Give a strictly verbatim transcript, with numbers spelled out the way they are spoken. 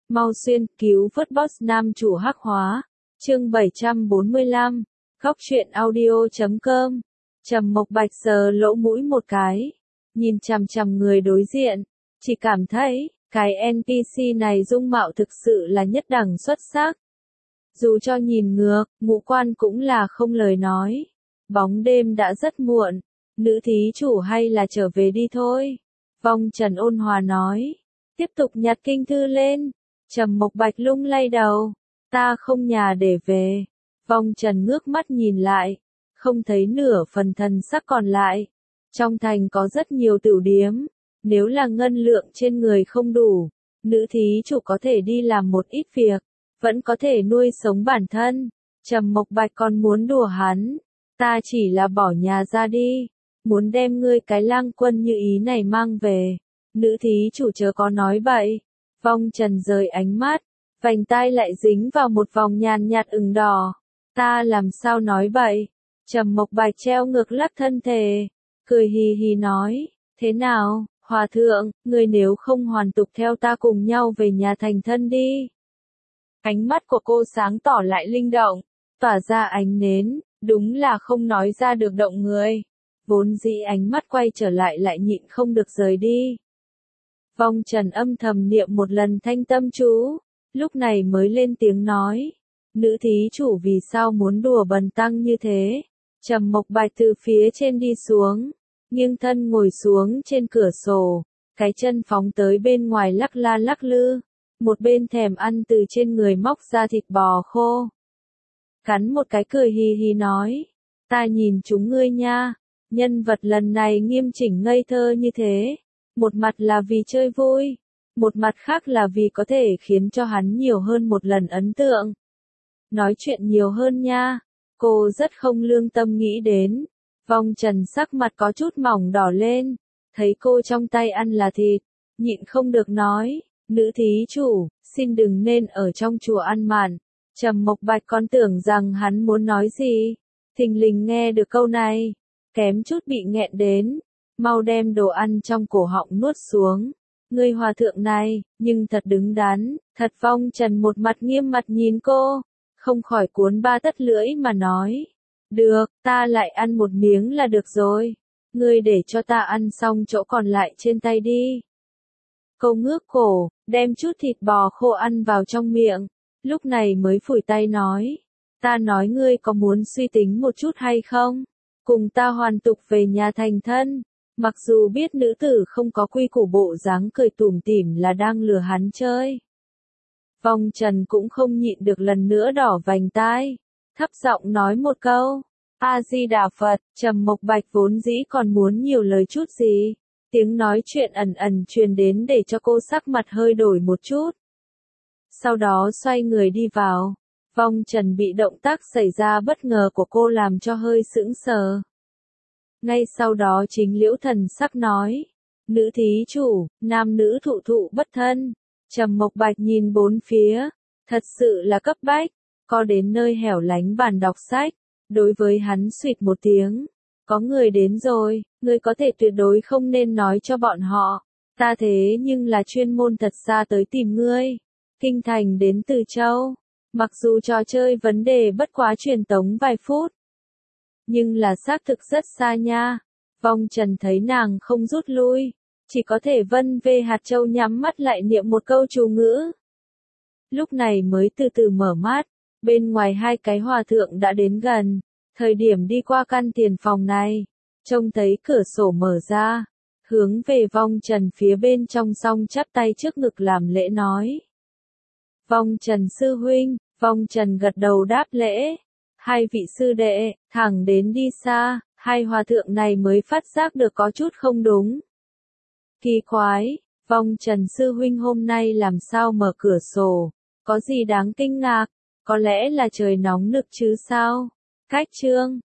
Mau xuyên cứu vớt boss nam chủ hắc hóa. Chương bảy trăm bốn mươi lăm. Góc truyện audio chấm com. Trầm Mộc Bạch sờ lỗ mũi một cái, nhìn chằm chằm người đối diện, chỉ cảm thấy cái en pê xê này dung mạo thực sự là nhất đẳng xuất sắc. Dù cho nhìn ngược, ngũ quan cũng là không lời nói. Bóng đêm đã rất muộn, nữ thí chủ hay là trở về đi thôi. Vong Trần ôn hòa nói, tiếp tục nhặt kinh thư lên. Trầm Mộc Bạch lung lay đầu, ta không nhà để về. Vong Trần ngước mắt nhìn lại, không thấy nửa phần thần sắc còn lại. Trong thành có rất nhiều tửu điếm, nếu là ngân lượng trên người không đủ, nữ thí chủ có thể đi làm một ít việc, vẫn có thể nuôi sống bản thân. Trầm Mộc Bạch còn muốn đùa hắn, ta chỉ là bỏ nhà ra đi, muốn đem ngươi cái lang quân như ý này mang về. Nữ thí chủ chớ có nói bậy. Vong Trần rời ánh mắt, vành tai lại dính vào một vòng nhàn nhạt ửng đỏ. Ta làm sao nói bậy? Trầm Mộc Bạch treo ngược lắc thân thể, cười hì hì nói, thế nào, hòa thượng, ngươi nếu không hoàn tục theo ta cùng nhau về nhà thành thân đi. Ánh mắt của cô sáng tỏ lại linh động, tỏa ra ánh nến, đúng là không nói ra được động người. Vốn dĩ ánh mắt quay trở lại lại nhịn không được rời đi. Vong Trần âm thầm niệm một lần thanh tâm chú, lúc này mới lên tiếng nói, nữ thí chủ vì sao muốn đùa bần tăng như thế? Trầm Mộc Bạch từ phía trên đi xuống, nghiêng thân ngồi xuống trên cửa sổ, cái chân phóng tới bên ngoài lắc la lắc lư, một bên thèm ăn từ trên người móc ra thịt bò khô. Cắn một cái cười hì hì nói, ta nhìn chúng ngươi nha, nhân vật lần này nghiêm chỉnh ngây thơ như thế, một mặt là vì chơi vui, một mặt khác là vì có thể khiến cho hắn nhiều hơn một lần ấn tượng. Nói chuyện nhiều hơn nha. Cô rất không lương tâm nghĩ đến. Vong Trần sắc mặt có chút mỏng đỏ lên, thấy cô trong tay ăn là thịt, nhịn không được nói, nữ thí chủ, xin đừng nên ở trong chùa ăn mặn. Trầm Mộc Bạch còn tưởng rằng hắn muốn nói gì, thình lình nghe được câu này, kém chút bị nghẹn đến, mau đem đồ ăn trong cổ họng nuốt xuống. Người hòa thượng này, nhưng thật đứng đắn, thật. Vong Trần một mặt nghiêm mặt nhìn cô, không khỏi cuốn ba tất lưỡi mà nói, được, ta lại ăn một miếng là được rồi, ngươi để cho ta ăn xong chỗ còn lại trên tay đi. Cô ngước cổ, đem chút thịt bò khô ăn vào trong miệng, lúc này mới phủi tay nói, ta nói ngươi có muốn suy tính một chút hay không, cùng ta hoàn tục về nhà thành thân. Mặc dù biết nữ tử không có quy củ, bộ dáng cười tủm tỉm là đang lừa hắn chơi. Vong Trần cũng không nhịn được lần nữa đỏ vành tai, thấp giọng nói một câu, A-di-đà Phật. Trầm Mộc Bạch vốn dĩ còn muốn nhiều lời chút gì, tiếng nói chuyện ẩn ẩn truyền đến để cho cô sắc mặt hơi đổi một chút. Sau đó xoay người đi vào, Vong Trần bị động tác xảy ra bất ngờ của cô làm cho hơi sững sờ. Ngay sau đó chính Liễu thần sắc nói, nữ thí chủ, nam nữ thụ thụ bất thân. Trầm Mộc Bạch nhìn bốn phía, thật sự là cấp bách, có đến nơi hẻo lánh bàn đọc sách, đối với hắn suýt một tiếng, có người đến rồi, ngươi có thể tuyệt đối không nên nói cho bọn họ, ta thế nhưng là chuyên môn thật xa tới tìm ngươi, kinh thành đến Từ Châu, mặc dù trò chơi vấn đề bất quá truyền tống vài phút, nhưng là xác thực rất xa nha. Vong Trần thấy nàng không rút lui, chỉ có thể vân về hạt châu nhắm mắt lại niệm một câu chú ngữ. Lúc này mới từ từ mở mắt, bên ngoài hai cái hòa thượng đã đến gần, thời điểm đi qua căn tiền phòng này, trông thấy cửa sổ mở ra, hướng về Vong Trần phía bên trong song chắp tay trước ngực làm lễ nói. Vong Trần sư huynh. Vong Trần gật đầu đáp lễ, hai vị sư đệ, thẳng đến đi xa, hai hòa thượng này mới phát giác được có chút không đúng. Kỳ quái, Vong Trần sư huynh hôm nay làm sao mở cửa sổ, có gì đáng kinh ngạc, có lẽ là trời nóng nực chứ sao? Cách chương